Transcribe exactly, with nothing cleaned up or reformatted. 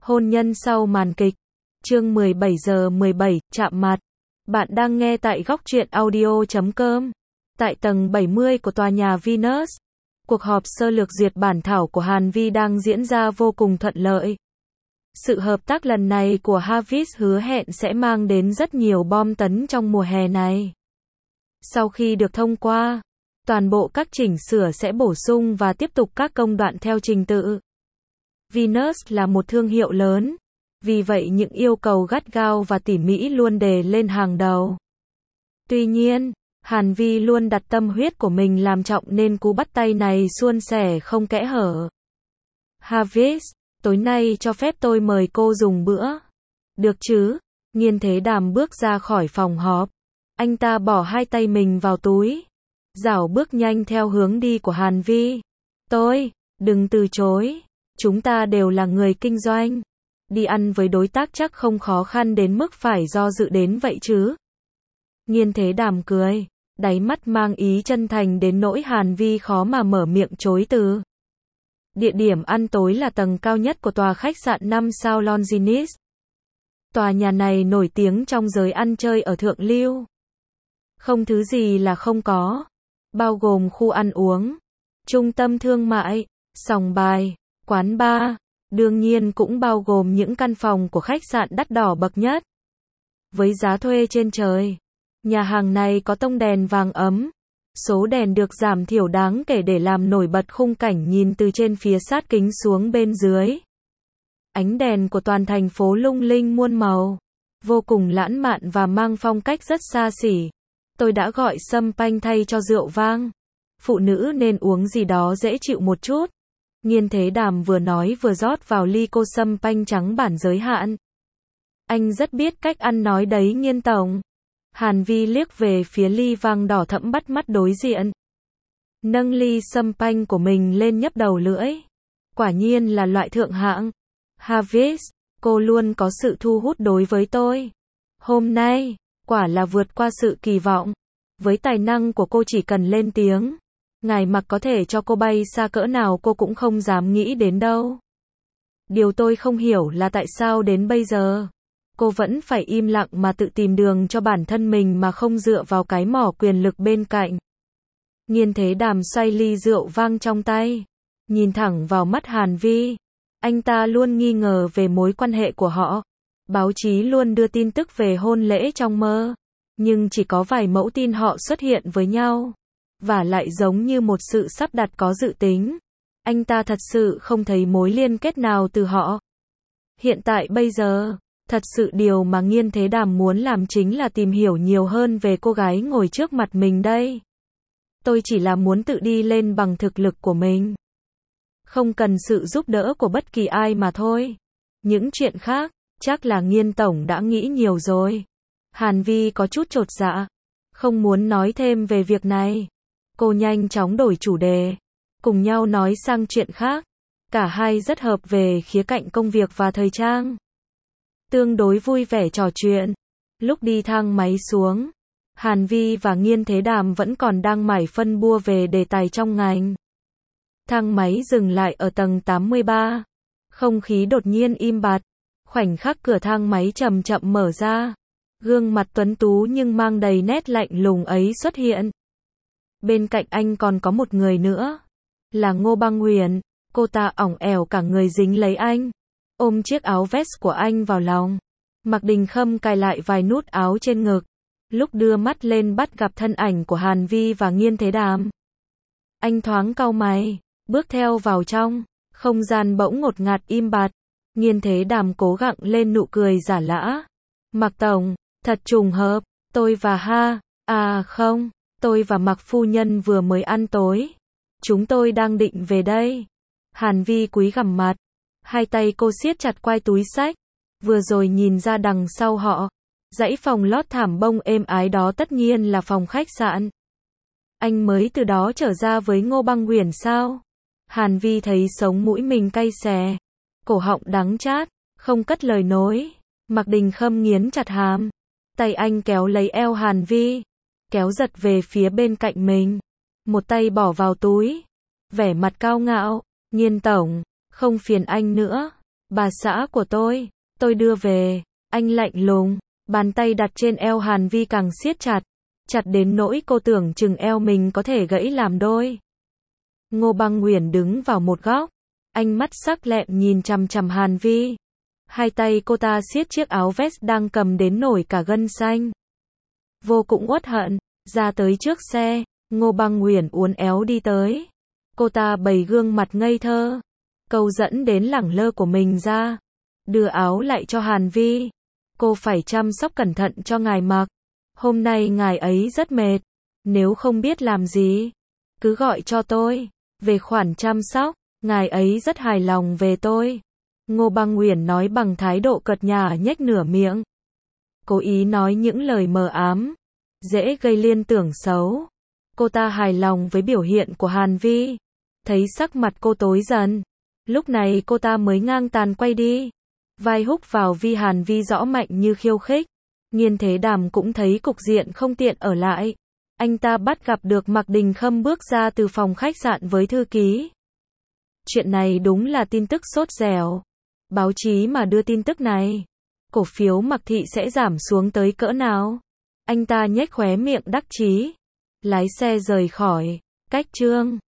Hôn nhân sau màn kịch. Chương mười bảy giờ mười bảy, chạm mặt. Bạn đang nghe tại góc truyện audio chấm com. Tại tầng bảy mươi của tòa nhà Venus, cuộc họp sơ lược duyệt bản thảo của Hàn Vi đang diễn ra vô cùng thuận lợi. Sự hợp tác lần này của Havis hứa hẹn sẽ mang đến rất nhiều bom tấn trong mùa hè này. Sau khi được thông qua, toàn bộ các chỉnh sửa sẽ bổ sung và tiếp tục các công đoạn theo trình tự. Venus là một thương hiệu lớn, vì vậy những yêu cầu gắt gao và tỉ mỉ luôn đề lên hàng đầu. Tuy nhiên, Hàn Vi luôn đặt tâm huyết của mình làm trọng nên cú bắt tay này suôn sẻ không kẽ hở. Havis, tối nay cho phép tôi mời cô dùng bữa. Được chứ? Nghiên Thế Đàm bước ra khỏi phòng họp. Anh ta bỏ hai tay mình vào túi, rảo bước nhanh theo hướng đi của Hàn Vi. Tôi, đừng từ chối. Chúng ta đều là người kinh doanh. Đi ăn với đối tác chắc không khó khăn đến mức phải do dự đến vậy chứ. Nghiên Thế Đàm cười, đáy mắt mang ý chân thành đến nỗi Hàn Vi khó mà mở miệng chối từ. Địa điểm ăn tối là tầng cao nhất của tòa khách sạn năm sao Longines. Tòa nhà này nổi tiếng trong giới ăn chơi ở thượng lưu. Không thứ gì là không có, bao gồm khu ăn uống, trung tâm thương mại, sòng bài, quán bar, đương nhiên cũng bao gồm những căn phòng của khách sạn đắt đỏ bậc nhất. Với giá thuê trên trời, nhà hàng này có tông đèn vàng ấm, số đèn được giảm thiểu đáng kể để làm nổi bật khung cảnh nhìn từ trên phía sát kính xuống bên dưới. Ánh đèn của toàn thành phố lung linh muôn màu, vô cùng lãng mạn và mang phong cách rất xa xỉ. Tôi đã gọi sâm panh thay cho rượu vang. Phụ nữ nên uống gì đó dễ chịu một chút. Nghiên Thế Đàm vừa nói vừa rót vào ly cô sâm panh trắng bản giới hạn. Anh rất biết cách ăn nói đấy Nghiên tổng. Hàn Vi liếc về phía ly vang đỏ thẫm bắt mắt đối diện. Nâng ly sâm panh của mình lên nhấp đầu lưỡi. Quả nhiên là loại thượng hạng. Havis, cô luôn có sự thu hút đối với tôi. Hôm nay, quả là vượt qua sự kỳ vọng. Với tài năng của cô chỉ cần lên tiếng, ngài mặc có thể cho cô bay xa cỡ nào cô cũng không dám nghĩ đến đâu. Điều tôi không hiểu là tại sao đến bây giờ, cô vẫn phải im lặng mà tự tìm đường cho bản thân mình mà không dựa vào cái mỏ quyền lực bên cạnh. Nghiên Thế Đàm xoay ly rượu vang trong tay, nhìn thẳng vào mắt Hàn Vi. Anh ta luôn nghi ngờ về mối quan hệ của họ. Báo chí luôn đưa tin tức về hôn lễ trong mơ, nhưng chỉ có vài mẫu tin họ xuất hiện với nhau, và lại giống như một sự sắp đặt có dự tính. Anh ta thật sự không thấy mối liên kết nào từ họ. Hiện tại bây giờ, thật sự điều mà Nghiên Thế Đàm muốn làm chính là tìm hiểu nhiều hơn về cô gái ngồi trước mặt mình đây. Tôi chỉ là muốn tự đi lên bằng thực lực của mình, không cần sự giúp đỡ của bất kỳ ai mà thôi. Những chuyện khác, chắc là Nghiên tổng đã nghĩ nhiều rồi. Hàn Vi có chút chột dạ, không muốn nói thêm về việc này. Cô nhanh chóng đổi chủ đề, cùng nhau nói sang chuyện khác. Cả hai rất hợp về khía cạnh công việc và thời trang. Tương đối vui vẻ trò chuyện. Lúc đi thang máy xuống, Hàn Vi và Nghiên Thế Đàm vẫn còn đang mải phân bua về đề tài trong ngành. Thang máy dừng lại ở tầng tám mươi ba. Không khí đột nhiên im bặt. Khoảnh khắc cửa thang máy chậm chậm mở ra, gương mặt tuấn tú nhưng mang đầy nét lạnh lùng ấy xuất hiện. Bên cạnh anh còn có một người nữa, là Ngô Băng Huyền. Cô ta ỏng ẻo cả người dính lấy anh, ôm chiếc áo vest của anh vào lòng. Mạc Đình Khâm cài lại vài nút áo trên ngực. Lúc đưa mắt lên bắt gặp thân ảnh của Hàn Vi và Nghiên Thế Đàm, anh thoáng cau mày, bước theo vào trong. Không gian bỗng ngột ngạt im bặt. Nghiên Thế Đàm cố gắng lên nụ cười giả lả. Mạc tổng, thật trùng hợp, tôi và ha, à không, tôi và Mạc phu nhân vừa mới ăn tối. Chúng tôi đang định về đây. Hàn Vi cúi gằm mặt, hai tay cô siết chặt quai túi xách. Vừa rồi nhìn ra đằng sau họ, dãy phòng lót thảm bông êm ái đó tất nhiên là phòng khách sạn. Anh mới từ đó trở ra với Ngô Băng Huyền sao? Hàn Vi thấy sống mũi mình cay xè, cổ họng đắng chát, không cất lời nối. Mạc Đình Khâm nghiến chặt hàm, tay anh kéo lấy eo Hàn Vi, kéo giật về phía bên cạnh mình, một tay bỏ vào túi, vẻ mặt cao ngạo. Nghiên tổng, không phiền anh nữa, Bà xã của tôi, tôi đưa về. Anh lạnh lùng, bàn tay đặt trên eo Hàn Vi càng siết chặt, chặt đến nỗi cô tưởng chừng eo mình có thể gãy làm đôi. Ngô Băng Uyển đứng vào một góc, ánh mắt sắc lẹm nhìn chằm chằm Hàn Vi. Hai tay cô ta siết chiếc áo vest đang cầm đến nổi cả gân xanh. Vô cùng uất hận, ra tới trước xe, Ngô Băng Uyển uốn éo đi tới. Cô ta bày gương mặt ngây thơ, câu dẫn đến lẳng lơ của mình ra, đưa áo lại cho Hàn Vi. Cô phải chăm sóc cẩn thận cho ngài mặc. Hôm nay ngài ấy rất mệt, nếu không biết làm gì, cứ gọi cho tôi. Về khoản chăm sóc, ngài ấy rất hài lòng về tôi. Ngô Băng Uyển nói bằng thái độ cợt nhả nhếch nửa miệng. Cố ý nói những lời mờ ám, dễ gây liên tưởng xấu. Cô ta hài lòng với biểu hiện của Hàn Vi, thấy sắc mặt cô tối dần. Lúc này cô ta mới ngang tàn quay đi. Vai húc vào vi Hàn Vi rõ mạnh như khiêu khích. Nghiên Thế Đàm cũng thấy cục diện không tiện ở lại. Anh ta bắt gặp được Mạc Đình Khâm bước ra từ phòng khách sạn với thư ký. Chuyện này đúng là tin tức sốt dẻo. Báo chí mà đưa tin tức này, cổ phiếu Mạc Thị sẽ giảm xuống tới cỡ nào? Anh ta nhếch khóe miệng đắc chí, lái xe rời khỏi. Cách chương